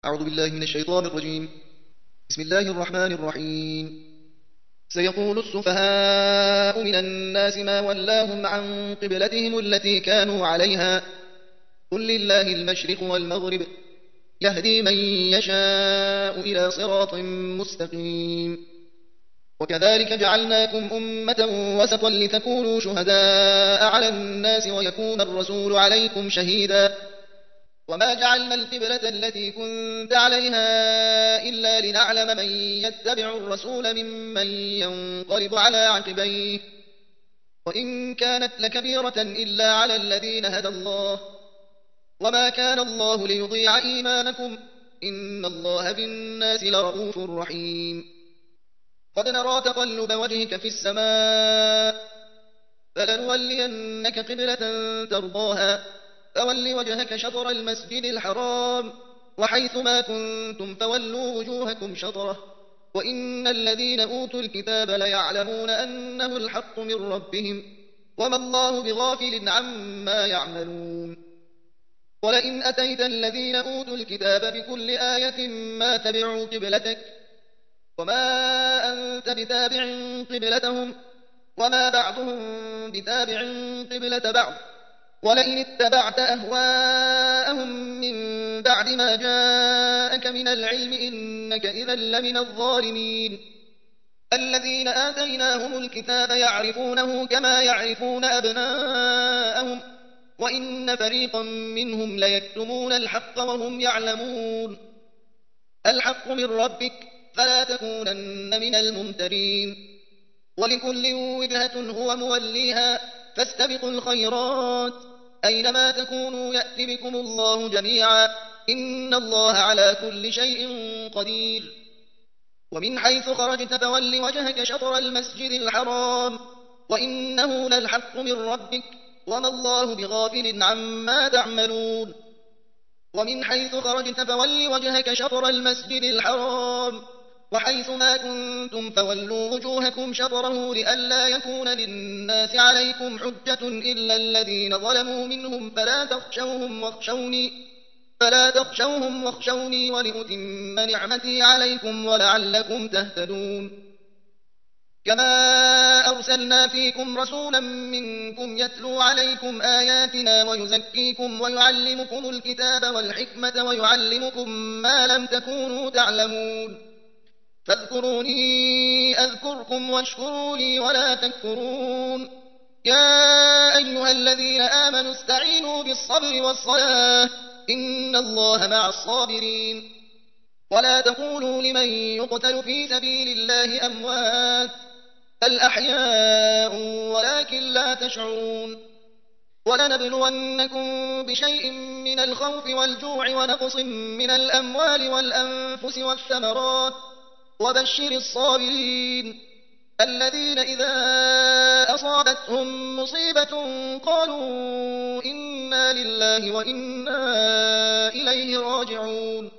أعوذ بالله من الشيطان الرجيم. بسم الله الرحمن الرحيم. سيقول السفهاء من الناس ما ولاهم عن قبلتهم التي كانوا عليها قل لله المشرق والمغرب يهدي من يشاء إلى صراط مستقيم. وكذلك جعلناكم أمة وسطا لتكونوا شهداء على الناس ويكون الرسول عليكم شهيدا. وما جعلنا القبلة التي كنت عليها إلا لنعلم من يتبع الرسول ممن ينقلب على عقبيه وإن كانت لكبيرة إلا على الذين هدى الله وما كان الله ليضيع إيمانكم إن الله بالناس لرءوف رحيم. قد نرى تقلب وجهك في السماء فلنولينك قبلة ترضاها فول وجهك شطر المسجد الحرام وحيث ما كنتم فولوا وجوهكم شطره وإن الذين أوتوا الكتاب ليعلمون أنه الحق من ربهم وما الله بغافل عما يعملون. ولئن أتيت الذين أوتوا الكتاب بكل آية ما تبعوا قبلتك وما أنت بتابع قبلتهم وما بعضهم بتابع قبلة بعض ولئن اتبعت أهواءهم من بعد ما جاءك من العلم إنك إذا لمن الظالمين. الذين آتيناهم الكتاب يعرفونه كما يعرفون أبناءهم وإن فريقا منهم ليكتمون الحق وهم يعلمون. الحق من ربك فلا تكونن من الممترين. ولكل وجهة هو موليها فاستبقوا الخيرات أينما تكونوا يأت بكم الله جميعا إن الله على كل شيء قدير. ومن حيث خرجت فول وجهك شطر المسجد الحرام وإنه للحق من ربك وما الله بغافل عما تعملون. ومن حيث خرجت فول وجهك شطر المسجد الحرام وحيث ما كنتم فولوا وجوهكم شطره لئلا يكون للناس عليكم حجة إلا الذين ظلموا منهم فلا تخشوهم واخشوني ولأتم نعمتي عليكم ولعلكم تهتدون. كما أرسلنا فيكم رسولا منكم يتلو عليكم آياتنا ويزكيكم ويعلمكم الكتاب والحكمة ويعلمكم ما لم تكونوا تعلمون. فاذكروني أذكركم واشكروا لي ولا تكفرون. يا أيها الذين آمنوا استعينوا بالصبر والصلاة إن الله مع الصابرين. ولا تقولوا لمن يقتل في سبيل الله أموات بل أحياء ولكن لا تشعرون. ولنبلونكم بشيء من الخوف والجوع ونقص من الأموال والأنفس والثمرات وبشر الصابرين الذين إذا أصابتهم مصيبة قالوا إنا لله وإنا إليه راجعون.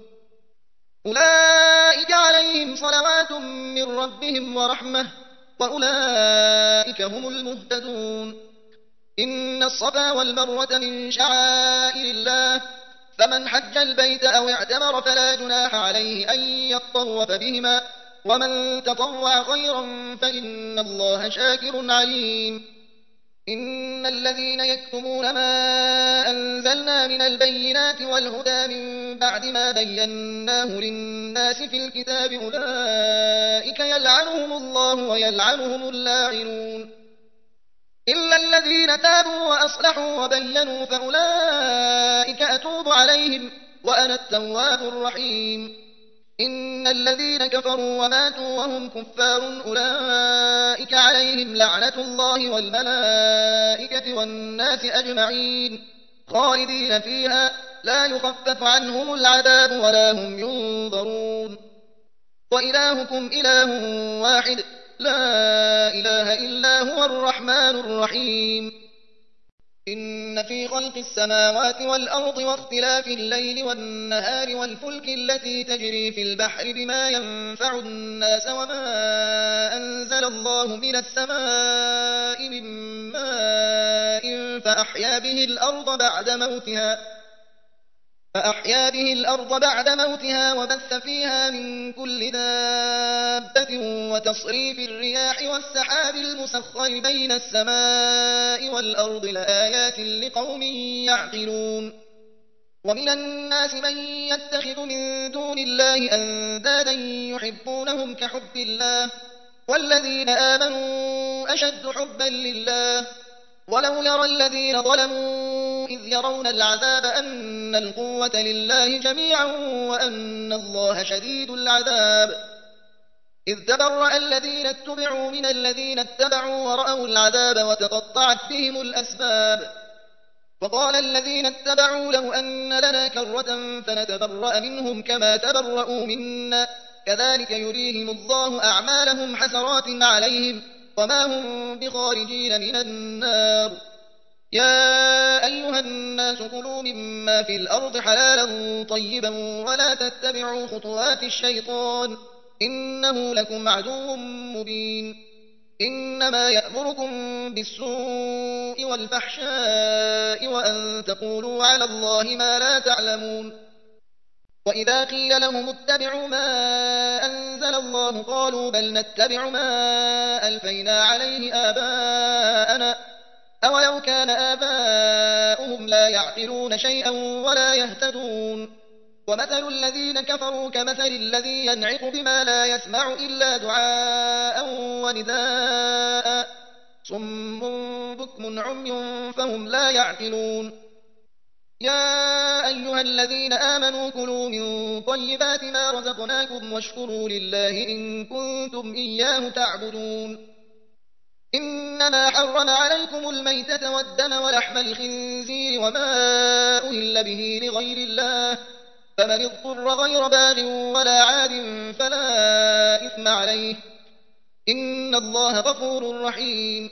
أولئك عليهم صلوات من ربهم ورحمة وأولئك هم المهتدون. إن الصفا والمروة من شعائر الله فمن حج البيت أو اعتمر فلا جناح عليه أن يطوف بهما ومن تطوع خيرا فإن الله شاكر عليم. إن الذين يكتمون ما أنزلنا من البينات والهدى من بعد ما بيناه للناس في الكتاب أولئك يلعنهم الله ويلعنهم اللاعنون إلا الذين تابوا وأصلحوا وبينوا فأولئك أتوب عليهم وأنا التواب الرحيم. إن الذين كفروا وماتوا وهم كفار أولئك عليهم لعنة الله والملائكة والناس أجمعين خالدين فيها لا يخفف عنهم العذاب ولا هم ينظرون. وإلهكم إله واحد لا إله إلا هو الرحمن الرحيم. إن في خلق السماوات والأرض واختلاف الليل والنهار والفلك التي تجري في البحر بما ينفع الناس وما أنزل الله من السماء من ماء فأحيا به الأرض بعد موتها فأحيا به الأرض بعد موتها وبث فيها من كل دابة وتصريف الرياح والسحاب المسخر بين السماء والأرض لآيات لقوم يعقلون ومن الناس من يتخذ من دون الله أندادا يحبونهم كحب الله والذين آمنوا أشد حبا لله ولو يرى الذين ظلموا إذ يرون العذاب أن القوة لله جميعا وأن الله شديد العذاب إذ تبرأ الذين اتبعوا من الذين اتبعوا ورأوا العذاب وتقطعت بهم الأسباب وقال الذين اتبعوا لو أن لنا كرة فنتبرأ منهم كما تبرأوا منا كذلك يريهم الله أعمالهم حسرات عليهم وما هم بخارجين من النار يا أيها الناس كلوا مما في الأرض حلالا طيبا ولا تتبعوا خطوات الشيطان إنه لكم عدو مبين إنما يأمركم بالسوء والفحشاء وأن تقولوا على الله ما لا تعلمون وإذا قيل لهم اتبعوا ما أنزل الله قالوا بل نتبع ما ألفينا عليه آباءنا أولو كان آباؤهم لا يعقلون شيئا ولا يهتدون ومثل الذين كفروا كمثل الذي ينعق بما لا يسمع إلا دعاء ونداء صم بكم عمي فهم لا يعقلون يا أيها الذين آمنوا كلوا من طيبات ما رزقناكم واشكروا لله إن كنتم إياه تعبدون إنما حرم عليكم الميتة والدم ولحم الخنزير وما أهل به لغير الله فمن اضطر غير باغ ولا عاد فلا إثم عليه إن الله غفور رحيم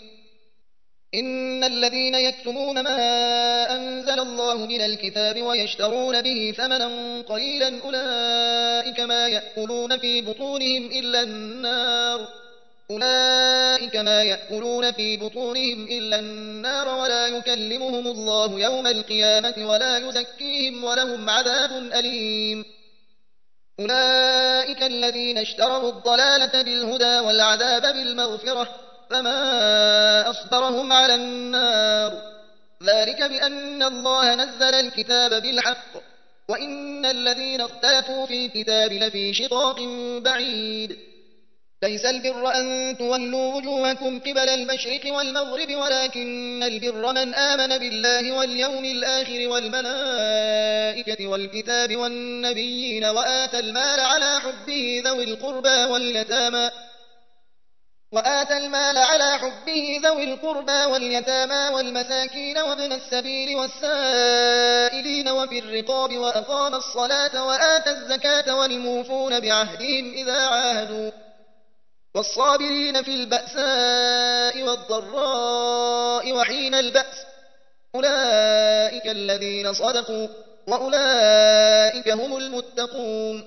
إن الذين يكتمون ما أنزل الله من الكتاب ويشترون به ثمنا قليلا أولئك ما يأكلون في بطونهم إلا النار ولا يكلمهم الله يوم القيامة ولا يزكيهم ولهم عذاب أليم أولئك الذين اشتروا الضلالة بالهدى والعذاب بالمغفرة فما أصبرهم على النار ذلك بأن الله نزل الكتاب بالحق وإن الذين اختلفوا في الكتاب لفي شقاق بعيد ليس البر أن تولوا وجوهكم قبل المشرق والمغرب ولكن البر من آمن بالله واليوم الآخر والملائكة والكتاب والنبيين وآتى المال على حبه ذوي القربى واليتامى والمساكين وابن السبيل والسائلين وفي الرقاب وأقام الصلاة وآتى الزكاة والموفون بعهدهم إذا عاهدوا والصابرين في البأساء والضراء وحين البأس أولئك الذين صدقوا وأولئك هم المتقون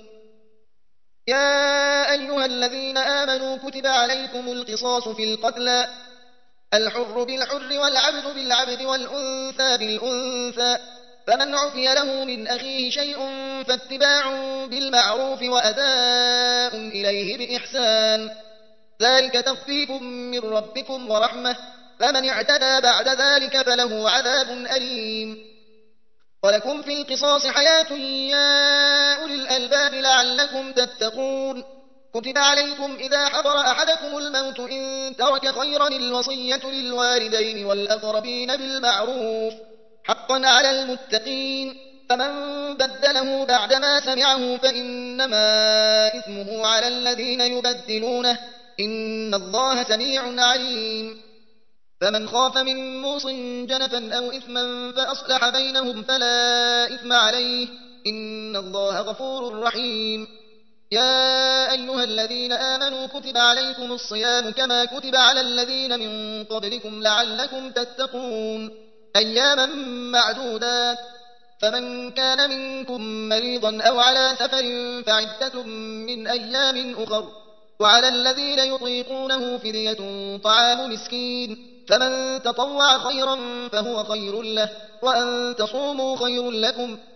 يا أيها الذين آمنوا كتب عليكم القصاص في القتلى الحر بالحر والعبد بالعبد والأنثى بالأنثى فمن عفي له من أخيه شيء فاتباع بالمعروف وأداء إليه بإحسان ذلك تخفيف من ربكم ورحمة فمن اعتدى بعد ذلك فله عذاب أليم ولكم في القصاص حياة يا أولي الألباب لعلكم تتقون كتب عليكم إذا حضر أحدكم الموت إن ترك خيرا الوصية للوالدين والأقربين بالمعروف حقا على المتقين فمن بدله بعدما سمعه فإنما إثمه على الذين يبدلونه إن الله سميع عليم فمن خاف من موص جنفا أو إثما فأصلح بينهم فلا إثم عليه إن الله غفور رحيم يا أيها الذين آمنوا كتب عليكم الصيام كما كتب على الذين من قبلكم لعلكم تتقون أياما معدودات فمن كان منكم مريضا أو على سفر فعدة من أيام أخر وعلى الذين يطيقونه فدية طعام مسكين فمن تطوع خيرا فهو خير له وأن تصوموا خير لكم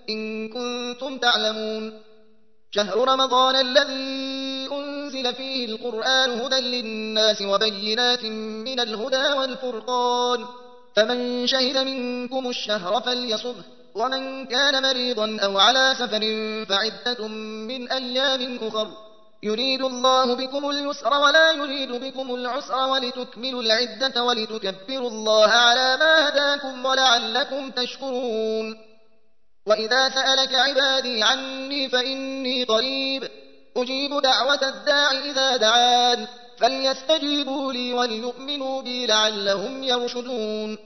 إن كنتم تعلمون. شهر رمضان الذي أنزل فيه القرآن هدى للناس وبينات من الهدى والفرقان، فمن شهد منكم الشهر فليصمه، ومن كان مريضا أو على سفر فعدة من أيام أخر، يريد الله بكم اليسر ولا يريد بكم العسر ولتكملوا العدة ولتكبروا الله على ما هداكم ولعلكم تشكرون. وإذا سألك عبادي عني فإني قريب أجيب دعوة الداع إذا دعان، فليستجيبوا لي وليؤمنوا بي لعلهم يرشدون.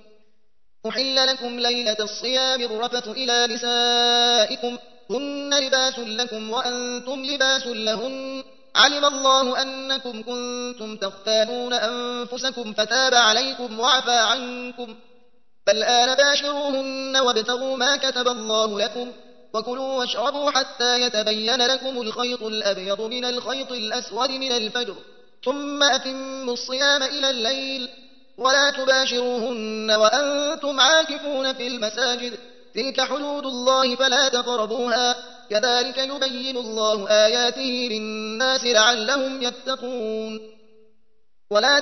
أحل لكم ليلة الصيام الرفث إلى نسائكم هن لباس لكم وأنتم لباس لهن، علم الله أنكم كنتم تختانون أنفسكم فتاب عليكم وعفى عنكم، فالآن باشروهن وابتغوا ما كتب الله لكم، وكلوا واشربوا حتى يتبين لكم الخيط الأبيض من الخيط الأسود من الفجر، ثم أتموا الصيام إلى الليل، ولا تباشروهن وأنتم عاكفون في المساجد، تلك حدود الله فلا تقربوها، كذلك يبين الله آياته للناس لعلهم يتقون. ولا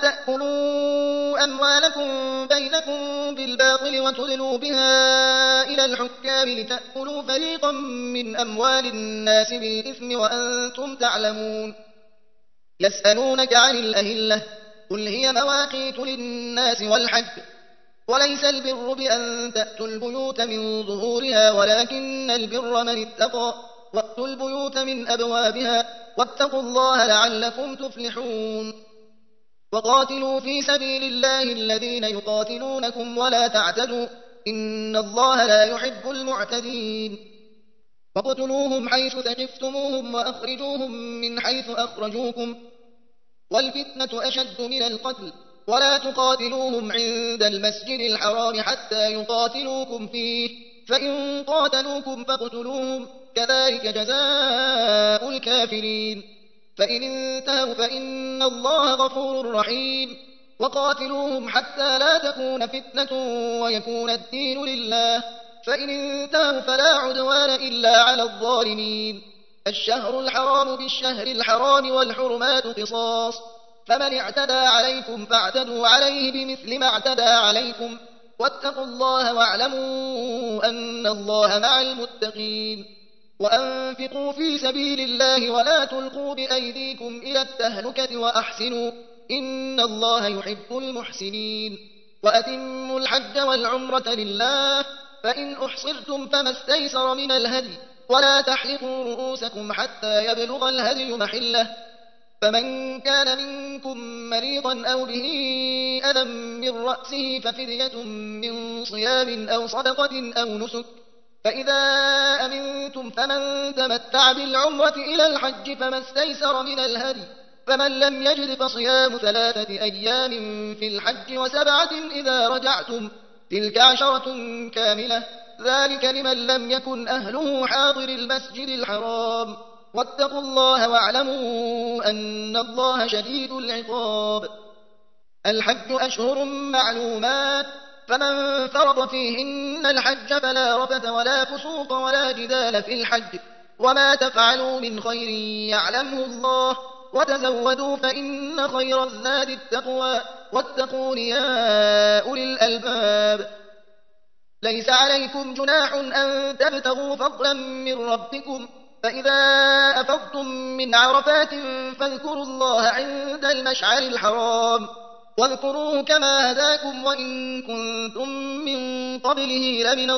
تأكلوا أموالكم بينكم بالباطل وتدلوا بها إلى الحكام لتأكلوا فريقا من أموال الناس بالإثم وأنتم تعلمون. يسألونك عن الأهلة قل هي مواقيت للناس والحج، وليس البر بأن تأتوا البيوت من ظهورها ولكن البر من اتقى، وأتوا البيوت من أبوابها، واتقوا الله لعلكم تفلحون. وقاتلوا في سبيل الله الذين يقاتلونكم ولا تعتدوا إن الله لا يحب المعتدين. وقتلوهم حيث ثقفتموهم وأخرجوهم من حيث أخرجوكم، والفتنة أشد من القتل، ولا تقاتلوهم عند المسجد الحرام حتى يقاتلوكم فيه، فإن قاتلوكم فاقتلوهم، كذلك جزاء الكافرين. فإن انتهوا فإن الله غفور رحيم. وقاتلوهم حتى لا تكون فتنة ويكون الدين لله، فإن انتهوا فلا عدوان إلا على الظالمين. الشهر الحرام بالشهر الحرام والحرمات قصاص، فمن اعتدى عليكم فاعتدوا عليه بمثل ما اعتدى عليكم، واتقوا الله واعلموا أن الله مع المتقين. وأنفقوا في سبيل الله ولا تلقوا بأيديكم إلى التهلكة وأحسنوا إن الله يحب المحسنين. وأتموا الحج والعمرة لله، فإن أحصرتم فما استيسر من الهدي، ولا تحلقوا رؤوسكم حتى يبلغ الهدي محله، فمن كان منكم مريضا أو به أذى من رأسه ففدية من صيام أو صدقة أو نسك، فإذا أمنتم فمن تمتع بالعمرة إلى الحج فما استيسر من الهدي، فمن لم يجد فصيام 3 أيام في الحج و7 إذا رجعتم، تلك 10 كاملة، ذلك لمن لم يكن أهله حاضر المسجد الحرام. واتقوا الله واعلموا أن الله شديد العقاب. الحج أشهر معلومات، فمن فرض فيهن الحج فلا رفث ولا فسوق ولا جدال في الحج، وما تفعلوا من خير يعلمه الله، وتزودوا فإن خير الزاد التقوى، واتقون يا أولي الألباب. ليس عليكم جناح أن تبتغوا فضلا من ربكم، فإذا أفضتم من عرفات فاذكروا الله عند المشعر الحرام، واذكروه كما هداكم وإن كنتم من قبله لمن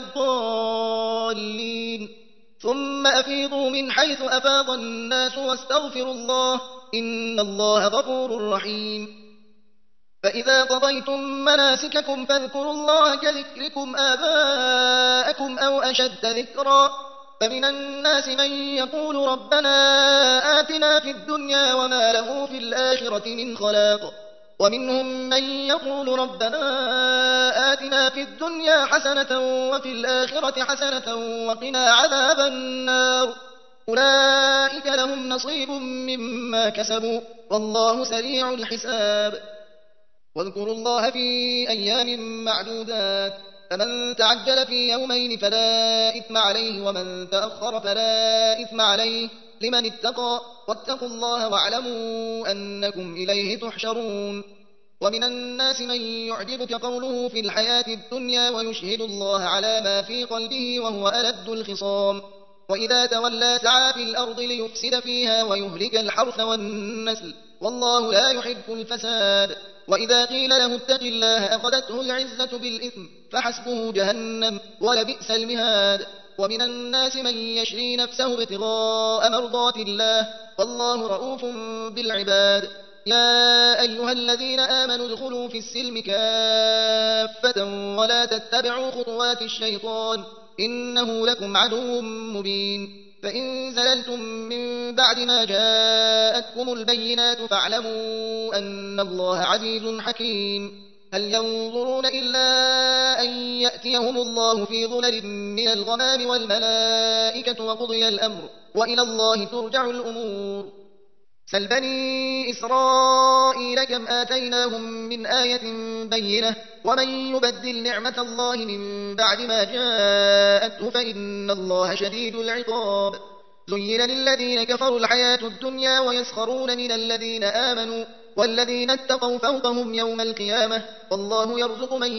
الضالين. ثم أفيضوا من حيث أفاض الناس واستغفروا الله إن الله غفور رحيم. فإذا قضيتم مناسككم فاذكروا الله كذكركم آباءكم أو أشد ذكرا، فمن الناس من يقول ربنا آتنا في الدنيا وما له في الآخرة من خلاق، ومنهم من يقول ربنا آتنا في الدنيا حسنة وفي الآخرة حسنة وقنا عذاب النار، أولئك لهم نصيب مما كسبوا والله سريع الحساب. واذكروا الله في أيام معدودات، فمن تعجل في يومين فلا إثم عليه ومن تأخر فلا إثم عليه لمن اتقى واتقوا الله واعلموا أنكم إليه تحشرون. ومن الناس من يعجبك قوله في الحياة الدنيا ويشهد الله على ما في قلبه وهو ألد الخصام وإذا تولى سعى في الأرض ليفسد فيها ويهلك الحرث والنسل والله لا يحب الفساد. وإذا قيل له اتق الله أخذته العزة بالإثم فحسبه جهنم ولبئس المهاد. ومن الناس من يشري نفسه ابتغاء مرضات الله والله رؤوف بالعباد. يا أيها الذين آمنوا ادخلوا في السلم كافة ولا تتبعوا خطوات الشيطان إنه لكم عدو مبين. فإن زللتم من بعد ما جاءتكم البينات فاعلموا أن الله عزيز حكيم. هل ينظرون إلا أن يأتيهم الله في ظلل من الغمام والملائكة وقضي الأمر وإلى الله ترجع الأمور. سل بني إسرائيل كم آتيناهم من آية بينة ومن يبدل نعمة الله من بعد ما جاءته فإن الله شديد العقاب. زين للذين كفروا الحياة الدنيا ويسخرون من الذين آمنوا والذين اتقوا فوقهم يوم القيامة والله يرزق من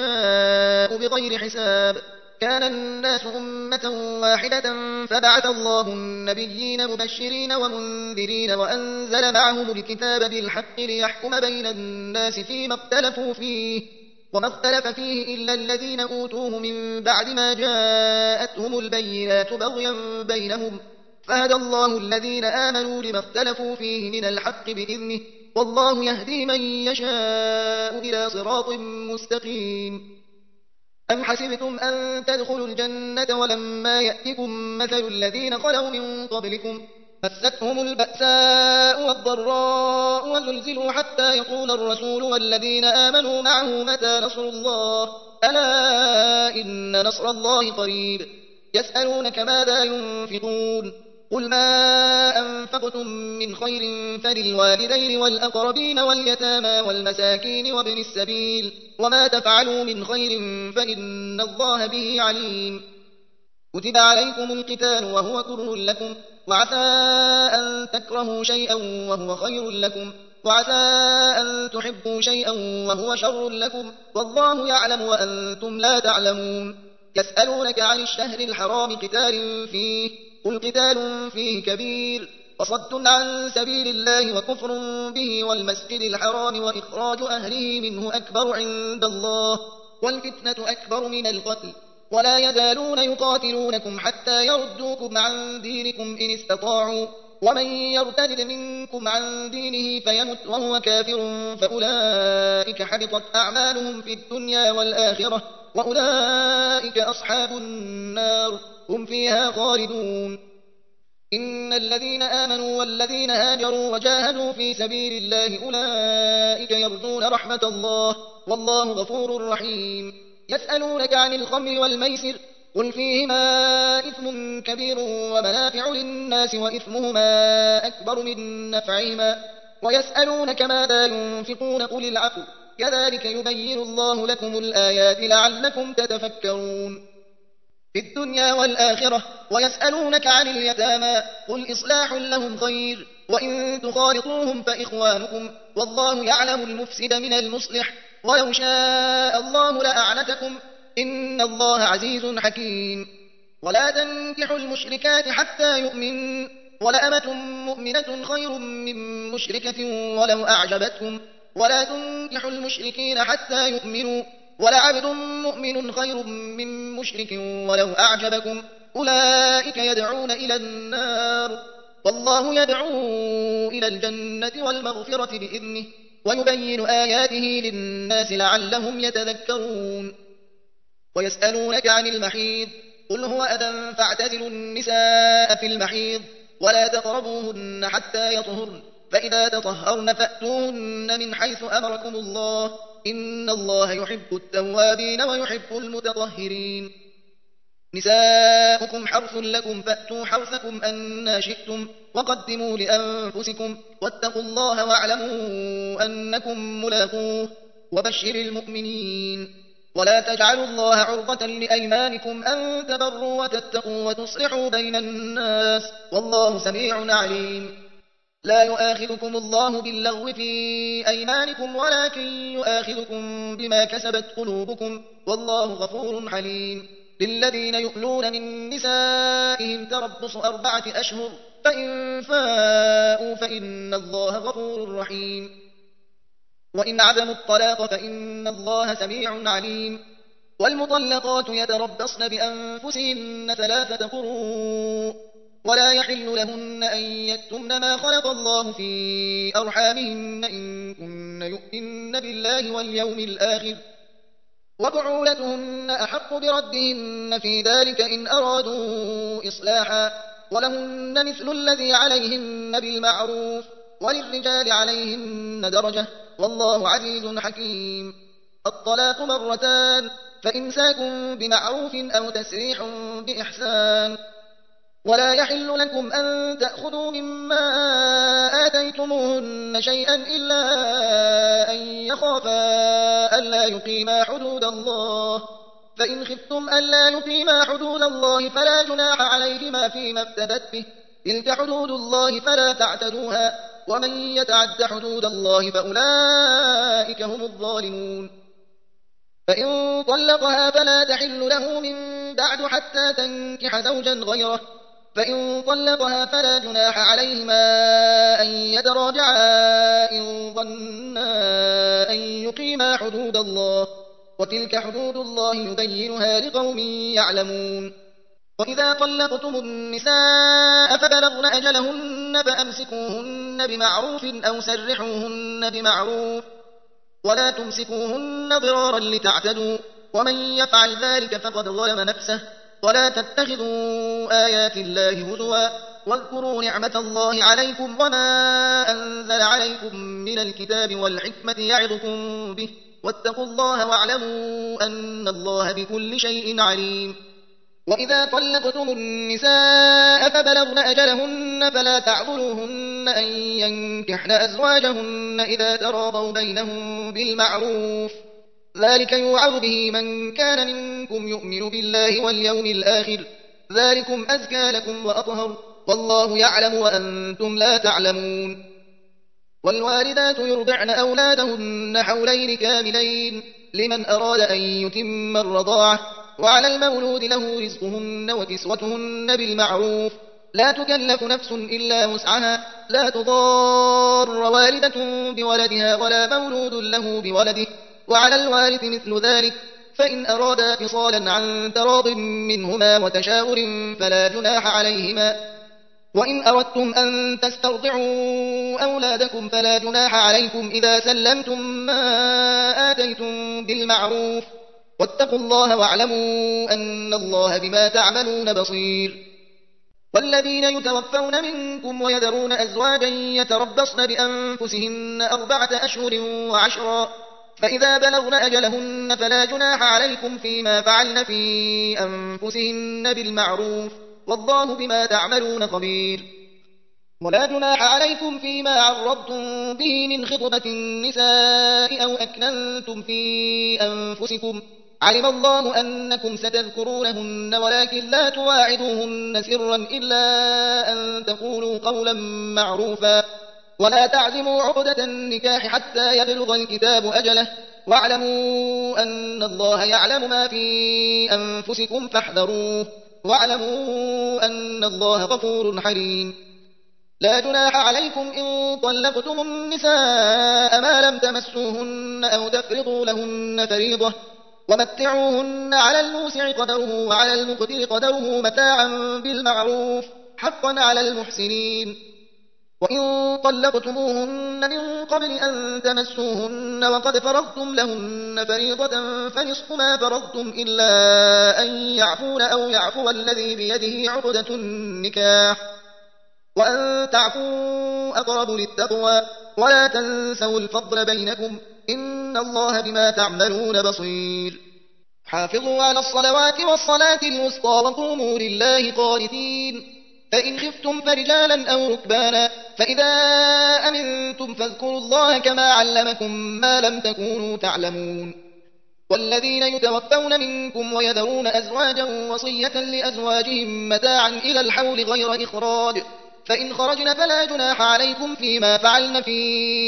يشاء بغير حساب. كان الناس أمة واحدة فبعث الله النبيين مبشرين ومنذرين وأنزل معهم الكتاب بالحق ليحكم بين الناس فيما اختلفوا فيه وما اختلف فيه إلا الذين أوتوه من بعد ما جاءتهم البينات بغيا بينهم فهدى الله الذين آمنوا لما اختلفوا فيه من الحق بإذنه والله يهدي من يشاء إلى صراط مستقيم. أم حسبتم أن تدخلوا الجنة ولما يأتكم مثل الذين خلوا من قبلكم مستهم البأساء والضراء وزلزلوا حتى يقول الرسول والذين آمنوا معه متى نصر الله ألا إن نصر الله قريب. يسألونك ماذا ينفقون قل ما أنفقتم من خير فللوالدين والأقربين واليتامى والمساكين وابن السبيل وما تفعلوا من خير فإن الله به عليم. كتب عليكم القتال وهو كره لكم وعسى أن تكرهوا شيئا وهو خير لكم وعسى أن تحبوا شيئا وهو شر لكم والله يعلم وأنتم لا تعلمون. يسألونك عن الشهر الحرام قتال فيه قل قتال فيه كبير وصد عن سبيل الله وكفر به والمسجد الحرام وإخراج أهله منه أكبر عند الله والفتنة أكبر من القتل ولا يزالون يقاتلونكم حتى يردوكم عن دينكم إن استطاعوا ومن يرتد منكم عن دينه فيمت وهو كافر فأولئك حبطت أعمالهم في الدنيا والآخرة وأولئك أصحاب النار هم فيها خالدون. إن الذين آمنوا والذين هاجروا وجاهدوا في سبيل الله أولئك يرجون رحمة الله والله غفور رحيم. يسألونك عن الخمر والميسر قل فيهما إثم كبير ومنافع للناس وإثمهما أكبر من نفعهما ويسألونك ماذا ينفقون قل العفو كذلك يبين الله لكم الآيات لعلكم تتفكرون في الدنيا والآخرة. ويسألونك عن اليتامى قل إصلاح لهم خير وإن تخالطوهم فإخوانكم والله يعلم المفسد من المصلح ولو شاء الله لأعنتكم إن الله عزيز حكيم. ولا تنكحوا المشركات حتى يؤمن ولأمة مؤمنة خير من مشركة ولو أعجبتكم ولا تنكحوا المشركين حتى يؤمنوا ولعبد مؤمن خير من مشرك ولو أعجبكم أولئك يدعون إلى النار والله يدعو إلى الجنة والمغفرة بإذنه ويبين آياته للناس لعلهم يتذكرون. ويسألونك عن المحيض قل هو أذى فاعتزلوا النساء في المحيض ولا تقربوهن حتى يطهرن فإذا تطهرن فأتوهن من حيث أمركم الله إن الله يحب التوابين ويحب المتطهرين. نساؤكم حرث لكم فأتوا حرثكم أنا شئتم وقدموا لأنفسكم واتقوا الله واعلموا أنكم ملاقوه وبشر المؤمنين. ولا تجعلوا الله عرضة لأيمانكم أن تبروا وتتقوا وتصلحوا بين الناس والله سميع عليم. لا يؤاخذكم الله باللغو في أيمانكم ولكن يؤاخذكم بما كسبت قلوبكم والله غفور حليم. للذين يؤلون من نسائهم تربص 4 أشهر فإن فاءوا فإن الله غفور رحيم. وإن عزموا الطلاق فإن الله سميع عليم. والمطلقات يتربصن بأنفسهن 3 قروء ولا يحل لهن أن يكتمن ما خلق الله في أرحامهن إن كن يؤمن بالله واليوم الآخر وبعولتهن أحق بردهن في ذلك إن أرادوا إصلاحا ولهن مثل الذي عليهن بالمعروف وللرجال عليهن درجة والله عزيز حكيم. الطلاق 2 مرتان فإمساك بمعروف أو تسريح بإحسان. ولا يحل لكم أن تأخذوا مما آتيتموهن شيئا إلا أن يخافا ألا يقيما حدود الله فإن خفتم ألا يقيما حدود الله فلا جناح عليهما فيما افتدت به تلك حدود الله فلا تعتدوها ومن يتعد حدود الله فأولئك هم الظالمون. فإن طلقها فلا تحل له من بعد حتى تنكح زوجا غيره فإن طلقها فلا جناح عليهما أن يتراجعا إن ظنا أن يقيما حدود الله وتلك حدود الله يبينها لقوم يعلمون. وإذا طلقتم النساء فبلغن أجلهن فأمسكوهن بمعروف أو سرحوهن بمعروف ولا تمسكوهن ضرارا لتعتدوا ومن يفعل ذلك فقد ظلم نفسه. ولا تتخذوا آيات الله هزوا واذكروا نعمة الله عليكم وما أنزل عليكم من الكتاب والحكمة يعظكم به واتقوا الله واعلموا أن الله بكل شيء عليم. وإذا طلقتم النساء فبلغن أجلهن فلا تعضلوهن أن ينكحن أزواجهن إذا تراضوا بينهم بالمعروف ذلك يوعظ به من كان منكم يؤمن بالله واليوم الآخر ذلكم أزكى لكم وأطهر والله يعلم وأنتم لا تعلمون. والوالدات يرضعن أولادهن حولين كاملين لمن أراد أن يتم الرضاعة وعلى المولود له رزقهن وكسوتهن بالمعروف لا تكلف نفس إلا وسعها لا تضار والدة بولدها ولا مولود له بولده وعلى الوارث مثل ذلك فإن أرادا فصالا عن تراض منهما وتشاور فلا جناح عليهما. وإن أردتم أن تسترضعوا أولادكم فلا جناح عليكم إذا سلمتم ما آتيتم بالمعروف واتقوا الله واعلموا أن الله بما تعملون بصير. والذين يتوفون منكم ويذرون أزواجا يتربصن بأنفسهن 4 أشهر و10 فإذا بلغن أجلهن فلا جناح عليكم فيما فعلن في أنفسهن بالمعروف والله بما تعملون خبير. ولا جناح عليكم فيما عرضتم به من خطبة النساء أو أكننتم في أنفسكم علم الله أنكم ستذكرونهن ولكن لا تواعدوهن سرا إلا أن تقولوا قولا معروفا ولا تعزموا عقدة النكاح حتى يبلغ الكتاب أجله واعلموا أن الله يعلم ما في أنفسكم فاحذروه واعلموا أن الله غفور حليم. لا جناح عليكم إن طلقتم النساء ما لم تمسوهن أو تفرضوا لهن فريضة ومتعوهن على الموسع قدره وعلى المقتر قدره متاعا بالمعروف حقا على المحسنين. وإن طلقتموهن من قبل أن تمسوهن وقد فرضتم لهن فريضة فنصف ما فرضتم إلا أن يعفون أو يعفو الذي بيده عقدة النكاح وأن تعفوا أقرب للتقوى ولا تنسوا الفضل بينكم إن الله بما تعملون بصير. حافظوا على الصلوات والصلاة الوسطى وقوموا لله قانتين فإن خفتم فرجالا أو ركبانا فإذا أمنتم فاذكروا الله كما علمكم ما لم تكونوا تعلمون. والذين يتوفون منكم ويذرون أزواجا وصية لأزواجهم متاعا إلى الحول غير إخراج، فإن خرجن فلا جناح عليكم فيما فعلن في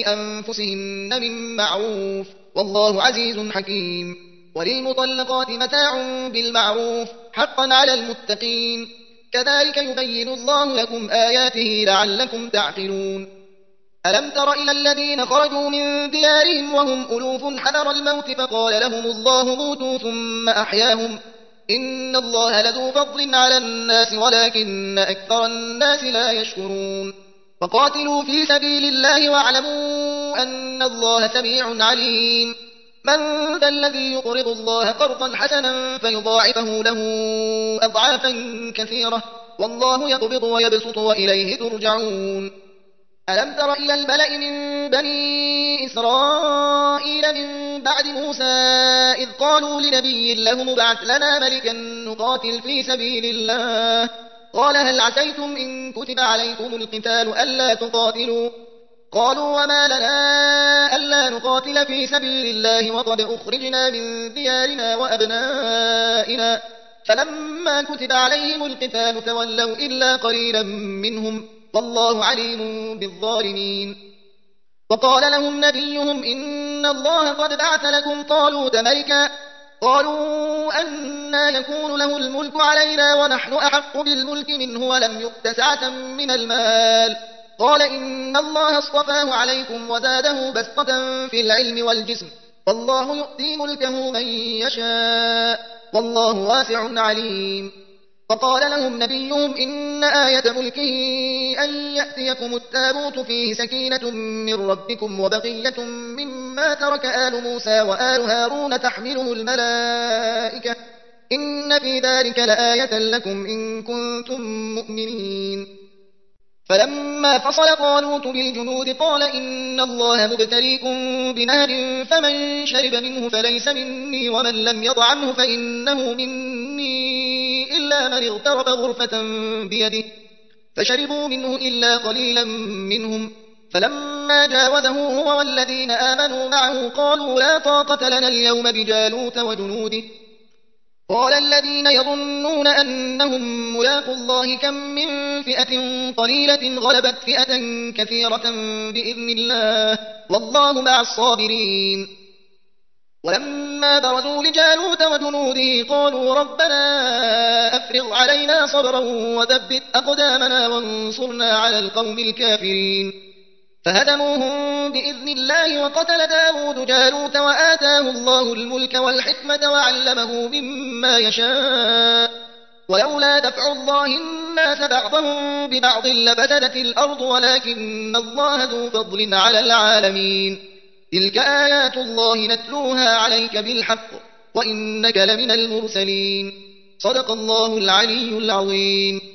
أنفسهن من معروف، والله عزيز حكيم. وللمطلقات متاع بالمعروف حقا على المتقين، كذلك يبين الله لكم آياته لعلكم تعقلون. ألم تر إلى الذين خرجوا من ديارهم وهم ألوف حذر الموت فقال لهم الله موتوا ثم أحياهم، إن الله لذو فضل على الناس ولكن أكثر الناس لا يشكرون. فقاتلوا في سبيل الله واعلموا أن الله سميع عليم. من ذا الذي يقرض الله قرضا حسنا فيضاعفه له أضعافا كثيرة، والله يقبض ويبسط وإليه ترجعون. ألم تر إلى الملأ من بني إسرائيل من بعد موسى إذ قالوا لنبي لهم ابعث لنا ملكا نقاتل في سبيل الله، قال هل عسيتم إن كتب عليكم القتال ألا تقاتلوا؟ قالوا وما لنا ألا نقاتل في سبيل الله وقد أخرجنا من ديارنا وأبنائنا، فلما كتب عليهم القتال تولوا إلا قليلا منهم، والله عليم بالظالمين. وقال لهم نبيهم إن الله قد بعث لكم طالوت ملكا، قالوا أنى يكون له الملك علينا ونحن أحق بالملك منه ولم يؤت سعة من المال، قال إن الله اصطفاه عليكم وزاده بسطة في العلم والجسم، والله يؤتي ملكه من يشاء، والله واسع عليم. وقال لهم نبيهم إن آية ملكه أن يأتيكم التابوت فيه سكينة من ربكم وبقية مما ترك آل موسى وآل هارون تحمله الملائكة، إن في ذلك لآية لكم إن كنتم مؤمنين. فلما فصل طالوت بالجنود قال إن الله مبتليكم بنهر فمن شرب منه فليس مني ومن لم يطعمه فإنه مني إلا من اغترف غرفة بيده، فشربوا منه إلا قليلا منهم، فلما جاوزه هو والذين آمنوا معه قالوا لا طاقة لنا اليوم بجالوت وجنوده. قال الذين يظنون أنهم ملاقوا الله كم من فئة قليلة غلبت فئة كثيرة بإذن الله، والله مع الصابرين. ولما برزوا لجالوت وجنوده قالوا ربنا أفرغ علينا صبرا وثبت أقدامنا وانصرنا على القوم الكافرين، فهدموهم بإذن الله. وقتل داود جالوت وآتاه الله الملك والحكمة وعلمه مما يشاء، ولولا دفع الله الناس بعضهم ببعض لفسدت الأرض ولكن الله ذو فضل على العالمين. تلك آيات الله نتلوها عليك بالحق وإنك لمن المرسلين. صدق الله العلي العظيم.